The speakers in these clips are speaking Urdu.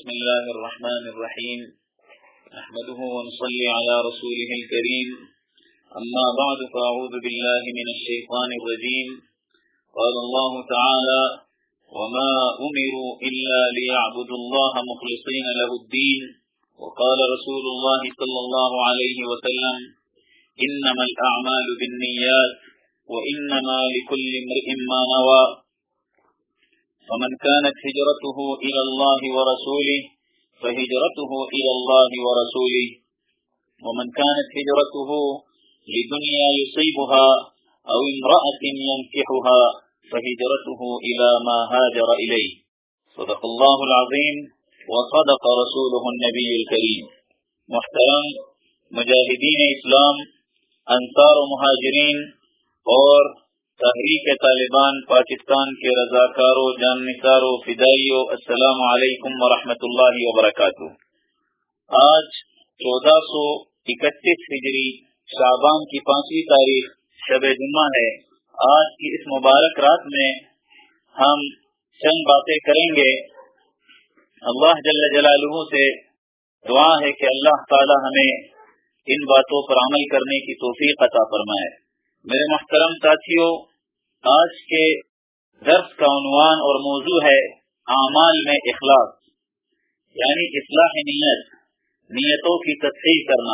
بسم الله الرحمن الرحيم نحمده ونصلي على رسوله الكريم أما بعد فأعوذ بالله من الشيطان الرجيم قال الله تعالى وما أمروا إلا ليعبدوا الله مخلصين له الدين وقال رسول الله صلى الله عليه وسلم إنما الأعمال بالنيات وإنما لكل امرئ ما نوى فمن كانت هجرته إلى الله ورسوله فهجرته إلى الله ورسوله ومن كانت هجرته لدنيا يصيبها أو امرأة ينكحها فهجرته إلى ما هاجر إليه صدق الله العظيم وصدق رسوله النبي الكريم. محترم مجاہدین اسلام، انصار و مہاجرین اور تحریک طالبان پاکستان کے رضاکاروں، جاننثاروں، فدائیوں، السلام علیکم ورحمۃ اللہ وبرکاتہ. آج 1431 ہجری شعبان کی 5ویں تاریخ شب جمعہ ہے. آج کی اس مبارک رات میں ہم چند باتیں کریں گے. اللہ جل جلالہ سے دعا ہے کہ اللہ تعالی ہمیں ان باتوں پر عمل کرنے کی توفیق عطا فرمائے. میرے محترم ساتھیوں، آج کے درس کا عنوان اور موضوع ہے اعمال میں اخلاص، یعنی اصلاح نیت، نیتوں کی تصحیح کرنا.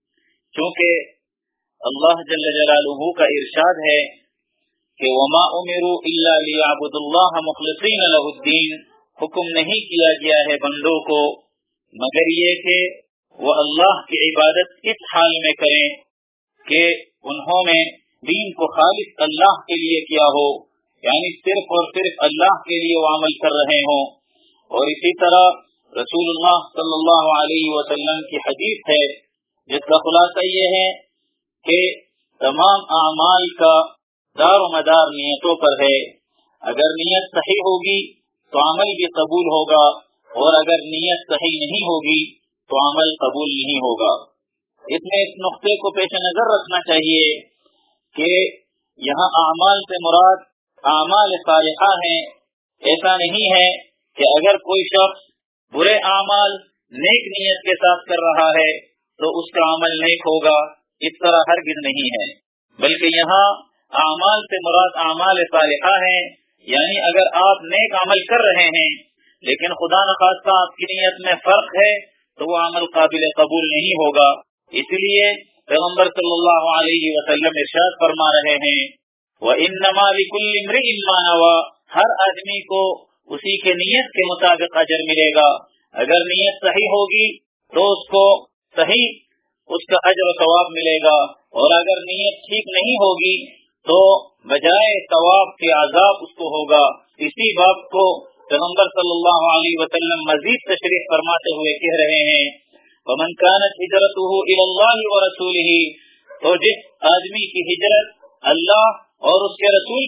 چونکہ اللہ جل جلالہ کا ارشاد ہے کہ وما امروا الا ليعبدوا الله مخلصین له الدین، حکم نہیں کیا گیا ہے بندوں کو مگر یہ کہ وہ اللہ کی عبادت اس حال میں کریں کہ انہوں نے دین کو خالص اللہ کے لیے کیا ہو، یعنی صرف اور صرف اللہ کے لیے وہ عمل کر رہے ہوں. اور اسی طرح رسول اللہ صلی اللہ علیہ وسلم کی حدیث ہے جس کا خلاصہ یہ ہے کہ تمام اعمال کا دار و مدار نیتوں پر ہے. اگر نیت صحیح ہوگی تو عمل بھی قبول ہوگا، اور اگر نیت صحیح نہیں ہوگی تو عمل قبول نہیں ہوگا. اس میں اس نقطے کو پیش نظر رکھنا چاہیے کہ یہاں اعمال سے مراد اعمال صالحہ ہیں. ایسا نہیں ہے کہ اگر کوئی شخص برے اعمال نیک نیت کے ساتھ کر رہا ہے تو اس کا عمل نیک ہوگا، اس طرح ہرگز نہیں ہے. بلکہ یہاں اعمال سے مراد اعمال صالحہ ہیں، یعنی اگر آپ نیک عمل کر رہے ہیں لیکن خدا نخواستہ آپ کی نیت میں فرق ہے تو وہ عمل قابل قبول نہیں ہوگا. اس لیے پیغمبر صلی اللہ علیہ وسلم ارشاد فرما رہے ہیں وَإِنَّمَا لِكُلِّ امْرِئٍ مَّا نَوَىٰ، ہر آدمی کو اسی کے نیت کے مطابق اجر ملے گا. اگر نیت صحیح ہوگی تو اس کو صحیح اس کا اجر و ثواب ملے گا، اور اگر نیت ٹھیک نہیں ہوگی تو بجائے ثواب کے عذاب اس کو ہوگا. اسی بات کو پیغمبر صلی اللہ علیہ وسلم مزید تشریح فرماتے ہوئے کہہ رہے ہیں وَمَنْ كَانَتْ هِجْرَتُهُ إِلَى اللَّهِ وَرَسُولِهِ، تو جس آدمی کی ہجرت اللہ اور اس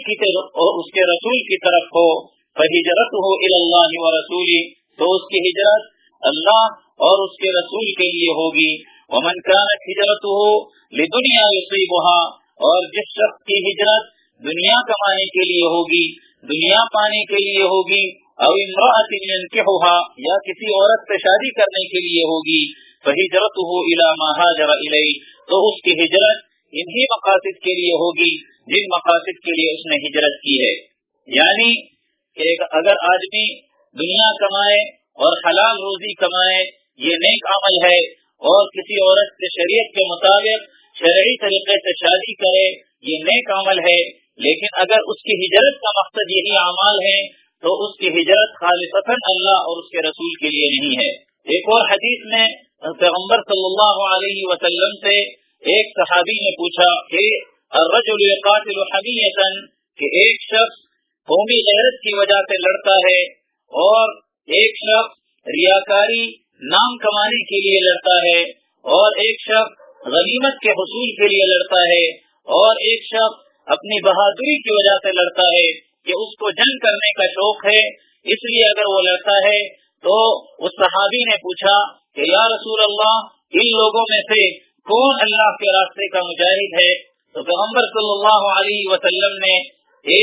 کے رسول کی طرف ہو فَهِجْرَتُهُ إِلَى اللَّهِ وَرَسُولِهِ، تو اس کی ہجرت اللہ اور اس کے رسول کے لیے ہوگی. وَمَنْ كَانَتْ هِجْرَتُهُ لِدُنْيَا يُصِيبُهَا، اور جس شخص کی ہجرت دنیا کمانے کے لیے ہوگی، دنیا پانے کے لیے ہوگی، او امرأة ينكحها، یا کسی عورت سے شادی کرنے کے لیے ہوگی، فہجرته الى ما هاجر الیہ، تو اس کی ہجرت انہی مقاصد کے لیے ہوگی جن مقاصد کے لیے اس نے ہجرت کی ہے. یعنی کہ اگر آدمی دنیا کمائے اور حلال روزی کمائے یہ نیک عمل ہے، اور کسی عورت سے شریعت کے مطابق شرعی طریقے سے شادی کرے یہ نیک عمل ہے. لیکن اگر اس کی ہجرت کا مقصد یہی اعمال ہے تو اس کی ہجرت خالصتاً اللہ اور اس کے رسول کے لیے نہیں ہے. ایک اور حدیث میں پیغمبر صلی اللہ علیہ وسلم سے ایک صحابی نے پوچھا کہ الرجل يقاتل حمیۃً، کہ ایک شخص قومی غیرت کی وجہ سے لڑتا ہے، اور ایک شخص ریاکاری نام کمانے کے لیے لڑتا ہے، اور ایک شخص غنیمت کے حصول کے لیے لڑتا ہے، اور ایک شخص اپنی بہادری کی وجہ سے لڑتا ہے کہ اس کو جنگ کرنے کا شوق ہے، اس لیے اگر وہ لڑتا ہے تو اس صحابی نے پوچھا کہ یا رسول اللہ ان لوگوں میں سے کون اللہ کے راستے کا مجاہد ہے؟ تو پیغمبر صلی اللہ علیہ وسلم نے ایک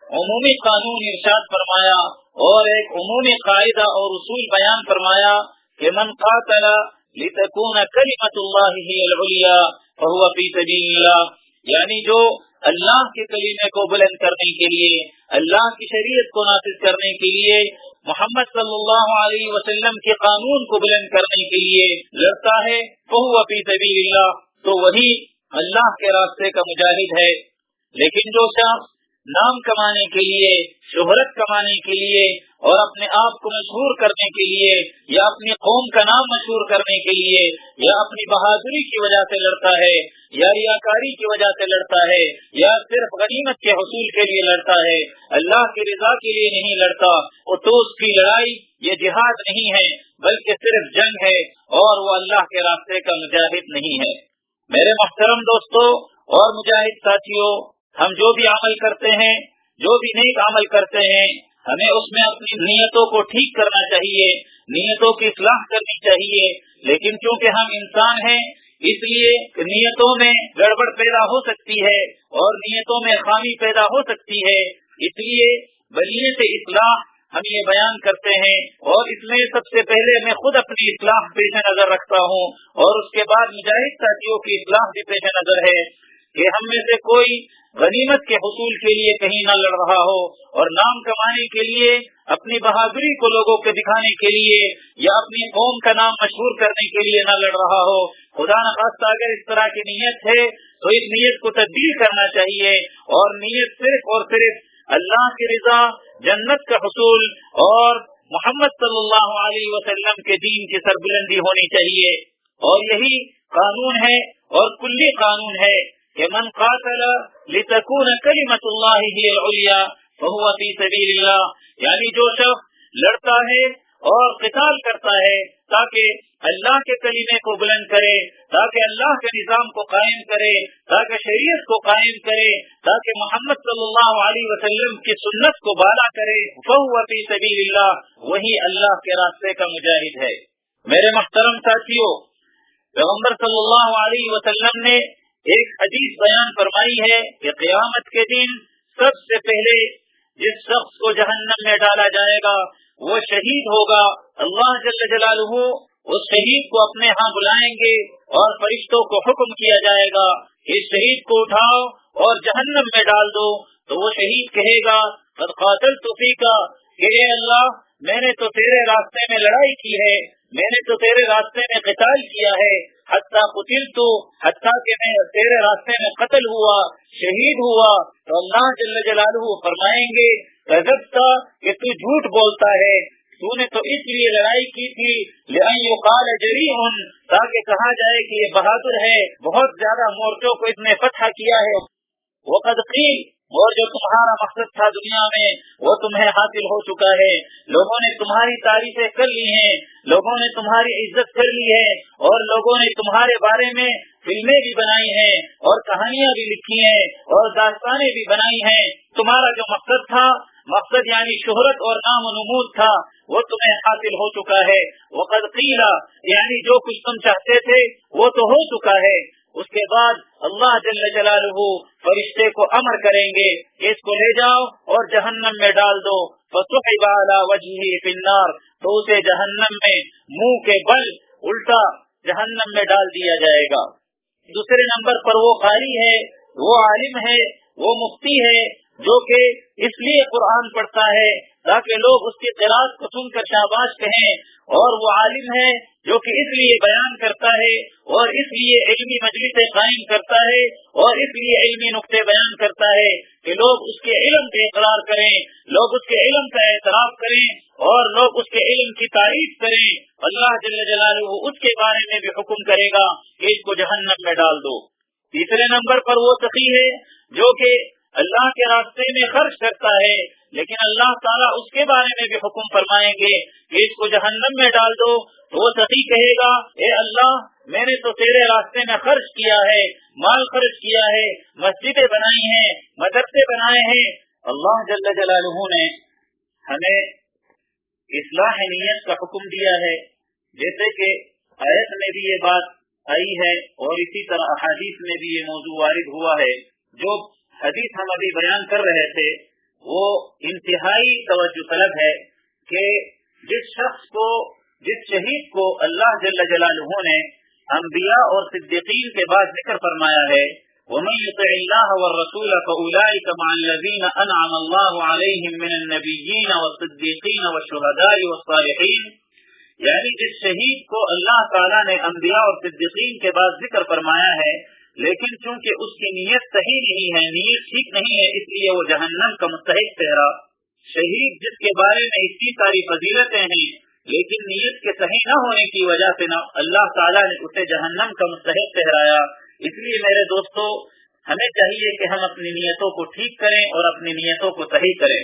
عمومی قانون ارشاد فرمایا اور ایک عمومی قاعدہ اور اصول بیان فرمایا کہ من قاتل لتكون کلمۃ اللہ ہی العلیٰ فهو فی سبیل اللہ، یعنی جو اللہ کے کلمے کو بلند کرنے کے لیے، اللہ کی شریعت کو نافذ کرنے کے لیے، محمد صلی اللہ علیہ وسلم کے قانون کو بلند کرنے کے لیے لڑتا ہے، فهو فی سبیل اللہ، تو وہی اللہ کے راستے کا مجاہد ہے۔ لیکن جو شخص نام کمانے کے لیے، شہرت کمانے کے لیے اور اپنے آپ کو مشہور کرنے کے لیے یا اپنی قوم کا نام مشہور کرنے کے لیے یا اپنی بہادری کی وجہ سے لڑتا ہے یا ریاکاری کی وجہ سے لڑتا ہے یا صرف غنیمت کے حصول کے لیے لڑتا ہے، اللہ کی رضا کے لیے نہیں لڑتا، تو اس کی لڑائی یہ جہاد نہیں ہے بلکہ صرف جنگ ہے اور وہ اللہ کے راستے کا مجاہد نہیں ہے۔ میرے محترم دوستو اور مجاہد ساتھیوں، ہم جو بھی عمل کرتے ہیں، جو بھی نیک عمل کرتے ہیں، ہمیں اس میں اپنی نیتوں کو ٹھیک کرنا چاہیے، نیتوں کی اصلاح کرنی چاہیے، لیکن چونکہ ہم انسان ہیں اس لیے نیتوں میں گڑبڑ پیدا ہو سکتی ہے اور نیتوں میں خامی پیدا ہو سکتی ہے، اس لیے بنیت اصلاح ہم یہ بیان کرتے ہیں، اور اس میں سب سے پہلے میں خود اپنی اصلاح پیش نظر رکھتا ہوں اور اس کے بعد مجاہد ساتھیوں کی اصلاح بھی پیش نظر ہے کہ ہم میں سے کوئی غنیمت کے حصول کے لیے کہیں نہ لڑ رہا ہو اور نام کمانے کے لیے، اپنی بہادری کو لوگوں کو دکھانے کے لیے یا اپنی قوم کا نام مشہور کرنے کے لیے نہ لڑ رہا ہو۔ خدا نخواستہ اگر اس طرح کی نیت ہے تو اس نیت کو تبدیل کرنا چاہیے، اور نیت صرف اور صرف اللہ کی رضا، جنت کا حصول اور محمد صلی اللہ علیہ وسلم کے دین کی سربلندی ہونی چاہیے۔ اور یہی قانون ہے اور کلی قانون ہے کہ من قاتل لتكون کلمۃ اللہ ہی العلیٰ فهو فی سبیل اللہ، یعنی جو شخص لڑتا ہے اور قتال کرتا ہے تاکہ اللہ کے کلمے کو بلند کرے، تاکہ اللہ کے نظام کو قائم کرے، تاکہ شریعت کو قائم کرے، تاکہ محمد صلی اللہ علیہ وسلم کی سنت کو بالا کرے، فهو فی سبیل اللہ، وہی اللہ کے راستے کا مجاہد ہے۔ میرے محترم ساتھیوں، پیغمبر صلی اللہ علیہ وسلم نے ایک حدیث بیان فرمائی ہے کہ قیامت کے دن سب سے پہلے جس شخص کو جہنم میں ڈالا جائے گا وہ شہید ہوگا۔ اللہ جل جلالہ اس شہید کو اپنے ہاں بلائیں گے اور فرشتوں کو حکم کیا جائے گا اس شہید کو اٹھاؤ اور جہنم میں ڈال دو، تو وہ شہید کہے گا قد قاتلت فیک، کہ اے اللہ میں نے تو تیرے راستے میں لڑائی کی ہے، میں نے تو تیرے راستے میں قتال کیا ہے، حتیٰ قتلت، حتیٰ کہ میں تیرے راستے میں قتل ہوا، شہید ہوا۔ تو اللہ جل جلالہ فرمائیں گے کذبت، کہ تو جھوٹ بولتا ہے، تو نے تو اس لیے لڑائی کی تھی لأن یقال جریح، تاکہ کہا جائے کہ یہ بہادر ہے، بہت زیادہ مورچوں کو اس نے فتح کیا ہے۔ وقد قیل، اور جو تمہارا مقصد تھا دنیا میں وہ تمہیں حاصل ہو چکا ہے، لوگوں نے تمہاری تعریفیں کر لی ہیں، لوگوں نے تمہاری عزت کر لی ہے، اور لوگوں نے تمہارے بارے میں فلمیں بھی بنائی ہیں اور کہانیاں بھی لکھی ہیں اور داستانیں بھی بنائی ہیں۔ تمہارا جو مقصد تھا، مقصد یعنی شہرت اور نام و نمود تھا، وہ تمہیں حاصل ہو چکا ہے۔ وقد قیل، یعنی جو کچھ تم چاہتے تھے وہ تو ہو چکا ہے۔ اس کے بعد اللہ جل جلالہ فرشتے کو امر کریں گے کہ اس کو لے جاؤ اور جہنم میں ڈال دو، فسحب علی وجہہ فی النار، تو اسے جہنم میں منہ کے بل الٹا جہنم میں ڈال دیا جائے گا۔ دوسرے نمبر پر وہ قاری ہے، وہ عالم ہے، وہ مفتی ہے جو کہ اس لیے قرآن پڑھتا ہے تاکہ لوگ اس کی قرات کو سن کر شاباش کہیں، اور وہ عالم ہے جو کہ اس لیے بیان کرتا ہے اور اس لیے علمی مجلسیں قائم کرتا ہے اور اس لیے علمی نقطے بیان کرتا ہے کہ لوگ اس کے علم پہ اقرار کریں، لوگ اس کے علم کا اعتراف کریں اور لوگ اس کے علم کی تعریف کریں۔ اللہ جل جلالہ اس کے بارے میں بھی حکم کرے گا کہ اس کو جہنم میں ڈال دو۔ تیسرے نمبر پر وہ سخی ہے جو کہ اللہ کے راستے میں خرچ کرتا ہے، لیکن اللہ تعالیٰ اس کے بارے میں بھی حکم فرمائیں گے کہ اس کو جہنم میں ڈال دو، تو وہ سخی کہے گا اے اللہ میں نے تو تیرے راستے میں خرچ کیا ہے، مال خرچ کیا ہے، مسجدیں بنائی ہیں، مدرسے بنائے ہیں۔ اللہ جل جلالہ نے ہمیں اصلاح نیت کا حکم دیا ہے، جیسے کہ آیت میں بھی یہ بات آئی ہے اور اسی طرح احادیث میں بھی یہ موضوع وارد ہوا ہے۔ جو حدیث ہم ابھی بیان کر رہے تھے وہ انتہائی توجہ طلب ہے کہ جس شہید کو اللہ جل جلالہ نے انبیاء اور صدیقین کے بعد ذکر فرمایا ہے وَمَن يُطِعِ اللَّهَ وَالرَّسُولَ فَأُولَٰئِكَ مَعَ الَّذِينَ أَنْعَمَ اللَّهُ عَلَيْهِم مِّنَ النَّبِيِّينَ وَالصِّدِّيقِينَ وَالشُّهَدَاءِ وَالصَّالِحِينَ، یعنی جس شہید کو اللہ تعالیٰ نے انبیاء اور صدیقین کے بعد ذکر فرمایا ہے لیکن چونکہ اس کی نیت صحیح نہیں ہے، نیت ٹھیک نہیں ہے، اس لیے وہ جہنم کا مستحق ٹھہرا۔ شہید جس کے بارے میں اتنی ساری فضیلتیں ہیں لیکن نیت کے صحیح نہ ہونے کی وجہ سے نہ اللہ تعالیٰ نے اسے جہنم کا مستحق ٹھہرایا۔ اس لیے میرے دوستو، ہمیں چاہیے کہ ہم اپنی نیتوں کو ٹھیک کریں اور اپنی نیتوں کو صحیح کریں۔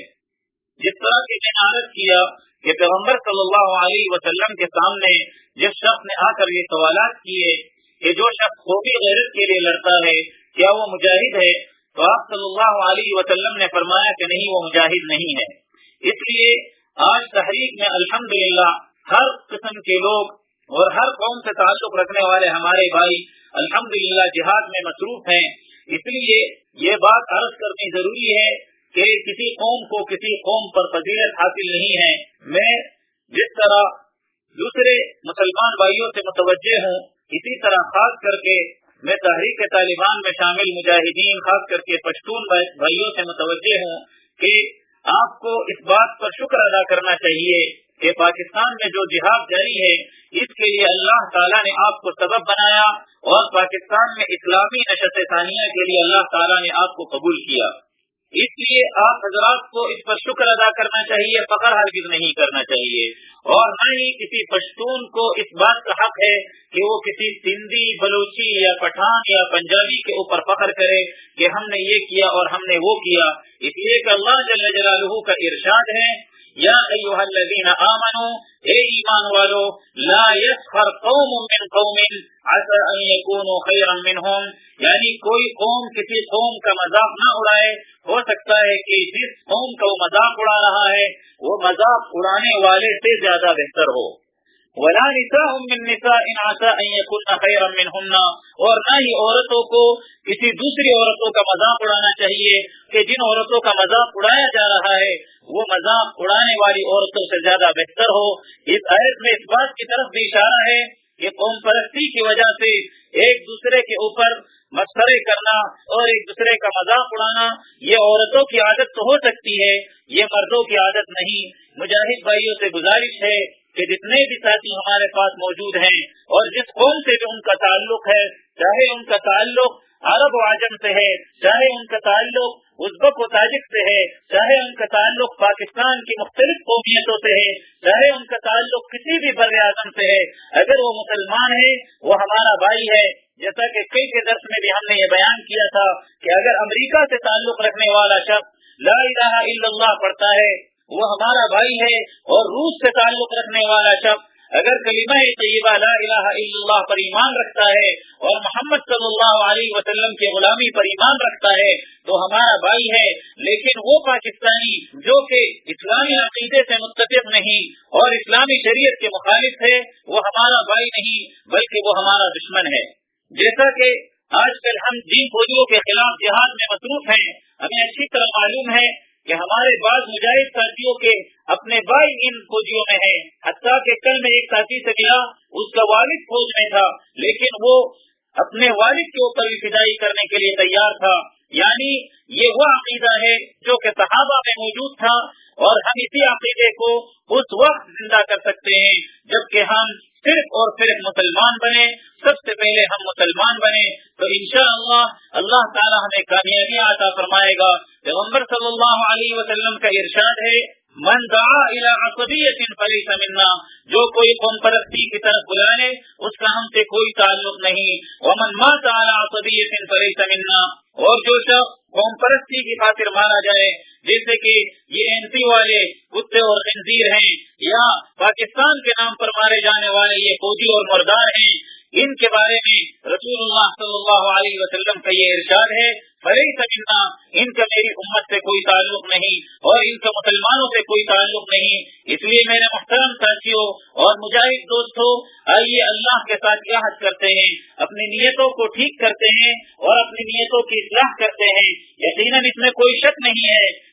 جس طرح کہ میں نے عرض کیا کہ پیغمبر صلی اللہ علیہ وسلم کے سامنے جس شخص نے آ کر یہ سوالات کیے کہ جو شخص قومی غیرت کے لیے لڑتا ہے کیا وہ مجاہد ہے، تو آپ صلی اللہ علیہ وسلم نے فرمایا کہ نہیں، وہ مجاہد نہیں ہے۔ اس لیے آج تحریک میں الحمدللہ ہر قسم کے لوگ اور ہر قوم سے تعلق رکھنے والے ہمارے بھائی الحمدللہ جہاد میں مصروف ہیں۔ اس لیے یہ بات عرض کرنی ضروری ہے کہ کسی قوم کو کسی قوم پر فضیلت حاصل نہیں ہے۔ میں جس طرح دوسرے مسلمان بھائیوں سے متوجہ ہوں، اسی طرح خاص کر کے میں تحریک طالبان میں شامل مجاہدین خاص کر کے پشتون بھائیوں سے متوجہ ہوں کہ آپ کو اس بات پر شکر ادا کرنا چاہیے کہ پاکستان میں جو جہاد جاری ہے اس کے لیے اللہ تعالیٰ نے آپ کو سبب بنایا اور پاکستان میں اسلامی نشست ثانیہ کے لیے اللہ تعالیٰ نے آپ کو قبول کیا۔ اس لیے آپ حضرات کو اس پر شکر ادا کرنا چاہیے، فخر ہرگز نہیں کرنا چاہیے، اور نہ ہی کسی پشتون کو اس بات کا حق ہے کہ وہ کسی سندھی، بلوچی یا پٹھان یا پنجابی کے اوپر فخر کرے کہ ہم نے یہ کیا اور ہم نے وہ کیا، اس لیے کہ اللہ جل جلالہ کا ارشاد ہے یا ایھا الذین آمنوا، اے ایمان والو، لا یسخر قوم من قوم عسى ان یکونوا خیرا منہم، یعنی کوئی قوم کسی قوم کا مذاق نہ اڑائے، ہو سکتا ہے کہ جس قوم کا وہ مذاق اڑا رہا ہے وہ مذاق اڑانے والے سے زیادہ بہتر ہو۔ ولا نساء من نساء عسى ان يكن خيرا منهن، اور نہ ہی عورتوں کو کسی دوسری عورتوں کا مذاق اڑانا چاہیے کہ جن عورتوں کا مذاق اڑایا جا رہا ہے وہ مذاق اڑانے والی عورتوں سے زیادہ بہتر ہو۔ اس آیت میں اس بات کی طرف بھی اشارہ ہے کہ قوم پرستی کی وجہ سے ایک دوسرے کے اوپر مسخرے کرنا اور ایک دوسرے کا مذاق اڑانا یہ عورتوں کی عادت تو ہو سکتی ہے، یہ مردوں کی عادت نہیں۔ مجاہد بھائیوں سے گزارش ہے کہ جتنے بھی ساتھی ہمارے پاس موجود ہیں اور جس قوم سے بھی ان کا تعلق ہے، چاہے ان کا تعلق عرب و عجم سے ہے، چاہے ان کا تعلق ازبک و تاجک سے ہے، چاہے ان کا تعلق پاکستان کی مختلف قومیتوں سے ہے، چاہے ان کا تعلق کسی بھی بر اعظم سے ہے، اگر وہ مسلمان ہے وہ ہمارا بھائی ہے۔ جیسا کہ کئی کے درس میں بھی ہم نے یہ بیان کیا تھا کہ اگر امریکہ سے تعلق رکھنے والا شخص لا الہ الا اللہ پڑھتا ہے وہ ہمارا بھائی ہے، اور روس سے تعلق رکھنے والا شخص اگر کلمہ طیبہ لا الہ الا اللہ پر ایمان رکھتا ہے اور محمد صلی اللہ علیہ وسلم کی غلامی پر ایمان رکھتا ہے تو ہمارا بھائی ہے۔ لیکن وہ پاکستانی جو کہ اسلامی عقیدے سے متفق نہیں اور اسلامی شریعت کے مخالف ہے وہ ہمارا بھائی نہیں بلکہ وہ ہمارا دشمن ہے۔ جیسا کہ آج کل ہم دین فوجیوں کے خلاف جہاد میں مصروف ہیں، ہمیں اچھی طرح معلوم ہے کہ ہمارے بعض مجاہد ساتھیوں کے اپنے بھائی ان فوجیوں میں ہیں، حتیٰ کہ کل میں ایک ساتھی سے ملا، اس کا والد فوج میں تھا لیکن وہ اپنے والد کے اوپر بھی فدائی کرنے کے لیے تیار تھا۔ یعنی یہ وہ عقیدہ ہے جو کہ صحابہ میں موجود تھا، اور ہم اسی عقیدے کو اس وقت زندہ کر سکتے ہیں جبکہ ہم صرف اور صرف مسلمان بنے، سب سے پہلے ہم مسلمان بنے تو انشاءاللہ اللہ تعالی ہمیں کامیابی عطا فرمائے گا۔ پیغمبر صلی اللہ علیہ وسلم کا ارشاد ہے من دعا الى عصبیۃ فلیس منا، جو کوئی قوم پرستی کی طرف بلائے اس کا ہم سے کوئی تعلق نہیں۔ ومن مات على عصبیۃ فلیس منا، اور جو شخص قوم پرستی کی خاطر مارا جائے، جیسے کہ یہ اینسی والے کتے اور خنزیر ہیں یا پاکستان کے نام پر مارے جانے والے یہ فوجی اور مردار ہیں، ان کے بارے میں رسول اللہ صلی اللہ علیہ وسلم کا یہ ارشاد ہے فلیس منا، ان کا میری امت سے کوئی تعلق نہیں اور ان کا مسلمانوں سے کوئی تعلق نہیں۔ اس لیے میرے محترم ساتھیوں اور مجاہد دوستوں، آئیے اللہ کے ساتھ عہد کرتے ہیں، اپنی نیتوں کو ٹھیک کرتے ہیں اور اپنی نیتوں کی اصلاح کرتے ہیں۔ یقیناً اس میں کوئی شک نہیں ہے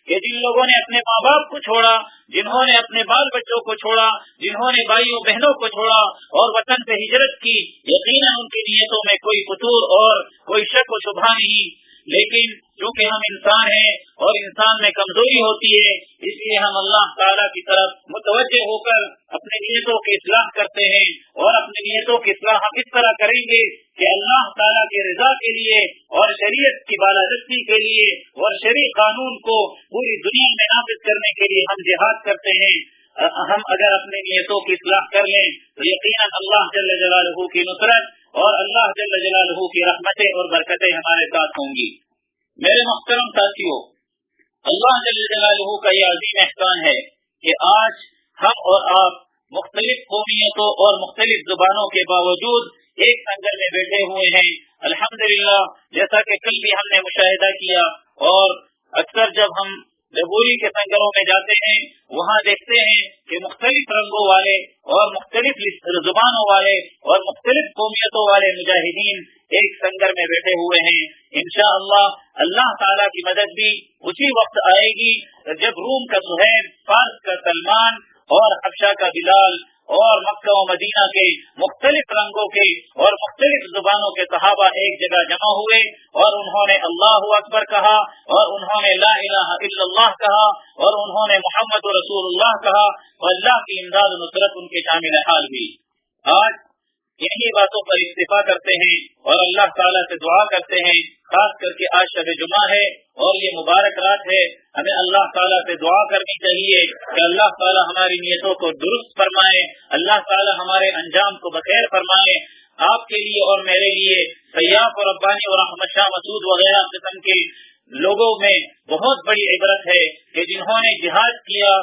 کہ جن لوگوں نے اپنے ماں باپ کو چھوڑا، جنہوں نے اپنے بال بچوں کو چھوڑا، جنہوں نے بھائیوں بہنوں کو چھوڑا اور وطن پہ ہجرت کی، یقیناً ان کی نیتوں میں کوئی فتور اور کوئی شک و شبہ نہیں، لیکن چونکہ ہم انسان ہیں اور انسان میں کمزوری ہوتی ہے، اس لیے ہم اللہ تعالیٰ کی طرف متوجہ ہو کر اپنی نیتوں کی اصلاح کرتے ہیں، اور اپنی نیتوں کی اصلاح ہم اس طرح کریں گے کہ اللہ تعالیٰ کی رضا کے لیے اور شریعت کی بالادستی کے لیے اور شرعی قانون کو پوری دنیا میں نافذ کرنے کے لیے ہم جہاد کرتے ہیں۔ ہم اگر اپنی نیتوں کی اصلاح کر لیں تو یقیناً اللہ جل جلالہ کی نصرت اور اللہ جل جلالہ کی رحمتیں اور برکتیں ہمارے ساتھ ہوں گی۔ میرے محترم ساتھیو، اللہ جل جلالہ کا یہ عظیم احسان ہے کہ آج ہم اور آپ مختلف قومیتوں اور مختلف زبانوں کے باوجود ایک سنگر میں بیٹھے ہوئے ہیں۔ الحمدللہ، جیسا کہ کل بھی ہم نے مشاہدہ کیا، اور اکثر جب ہم جبوری کے سنگروں میں جاتے ہیں وہاں دیکھتے ہیں کہ مختلف رنگوں والے اور مختلف زبانوں والے اور مختلف قومیتوں والے مجاہدین ایک سنگر میں بیٹھے ہوئے ہیں۔ انشاءاللہ اللہ تعالیٰ کی مدد بھی اسی وقت آئے گی جب روم کا سہیب، فارس کا سلمان اور حبشہ کا بلال اور مکہ و مدینہ کے مختلف رنگوں کے اور مختلف زبانوں کے صحابہ ایک جگہ جمع ہوئے اور انہوں نے اللہ اکبر کہا اور انہوں نے لا الہ الا اللہ کہا اور انہوں نے محمد رسول اللہ کہا، اور اللہ کی امداد و نصرت ان کے شامل حال ہوئی۔ آج انہی باتوں پر اکتفا کرتے ہیں اور اللہ تعالیٰ سے دعا کرتے ہیں، خاص کر کے آج شب جمعہ ہے اور یہ مبارک رات ہے، ہمیں اللہ تعالیٰ سے دعا کرنی چاہیے کہ اللہ تعالیٰ ہماری نیتوں کو درست فرمائے، اللہ تعالیٰ ہمارے انجام کو بخیر فرمائے۔ آپ کے لیے اور میرے لیے سیاف اور ربانی اور احمد شاہ مسعود وغیرہ قسم کے لوگوں میں بہت بڑی عبرت ہے کہ جنہوں نے جہاد کیا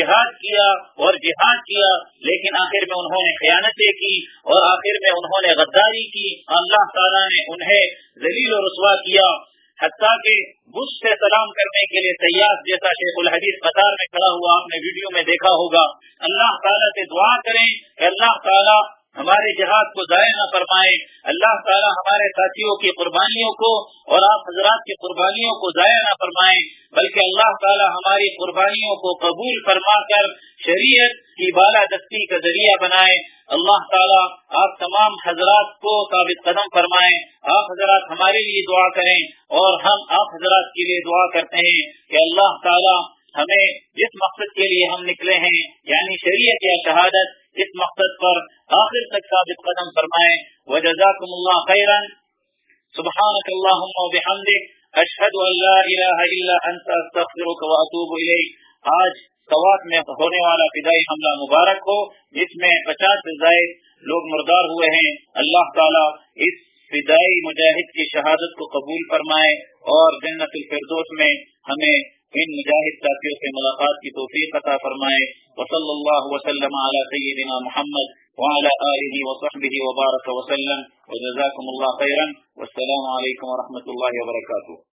اور جہاد کیا، لیکن آخر میں انہوں نے خیانتیں کی اور آخر میں انہوں نے غداری کی، اللہ تعالیٰ نے انہیں ذلیل و رسوا کیا، حتیٰ کہ بش سے سلام کرنے کے لیے سیاف جیسا شیخ الحدیث قطار میں کھڑا ہوا آپ نے ویڈیو میں دیکھا ہوگا۔ اللہ تعالیٰ سے دعا کریں کہ اللہ تعالیٰ ہمارے جہاد کو ضائع نہ فرمائے، اللہ تعالیٰ ہمارے ساتھیوں کی قربانیوں کو اور آپ حضرات کی قربانیوں کو ضائع نہ فرمائے، بلکہ اللہ تعالیٰ ہماری قربانیوں کو قبول فرما کر شریعت کی بالادستی کا ذریعہ بنائے۔ اللہ تعالیٰ آپ تمام حضرات کو ثابت قدم فرمائیں، آپ حضرات ہمارے لیے دعا کریں اور ہم آپ حضرات کے لیے دعا کرتے ہیں کہ اللہ تعالیٰ ہمیں جس مقصد کے لیے ہم نکلے ہیں یعنی شریعت یا شہادت، اس مقصد پر آخر تک ثابت قدم فرمائے۔ وجزاکم اللہ خیرا، سبحانک اللہم وبحمدک، اشہد ان لا الہ الا انت، استغفرک واتوب الیک۔ آج سوات میں ہونے والا فدائی حملہ مبارک ہو، جس میں 50 سے زائد لوگ مردار ہوئے ہیں۔ اللہ تعالیٰ اس فدائی مجاہد کی شہادت کو قبول فرمائے اور جنت الفردوس میں ہمیں ان مجاہد ساتھیوں سے ملاقات کی توفیق عطا فرمائے۔ وصلی اللہ وسلم علی سیدنا محمد وعلی آلہ وصحبہ وبارک وسلم، وجزاکم اللہ خیرا، والسلام علیکم ورحمۃ اللہ وبرکاتہ۔